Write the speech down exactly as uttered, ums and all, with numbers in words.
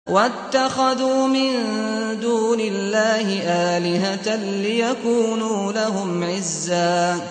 وَاتَّخَذُوا مِن دُونِ اللَّهِ آلِهَةً لِّيَكُونُوا لَهُمْ عِزًّا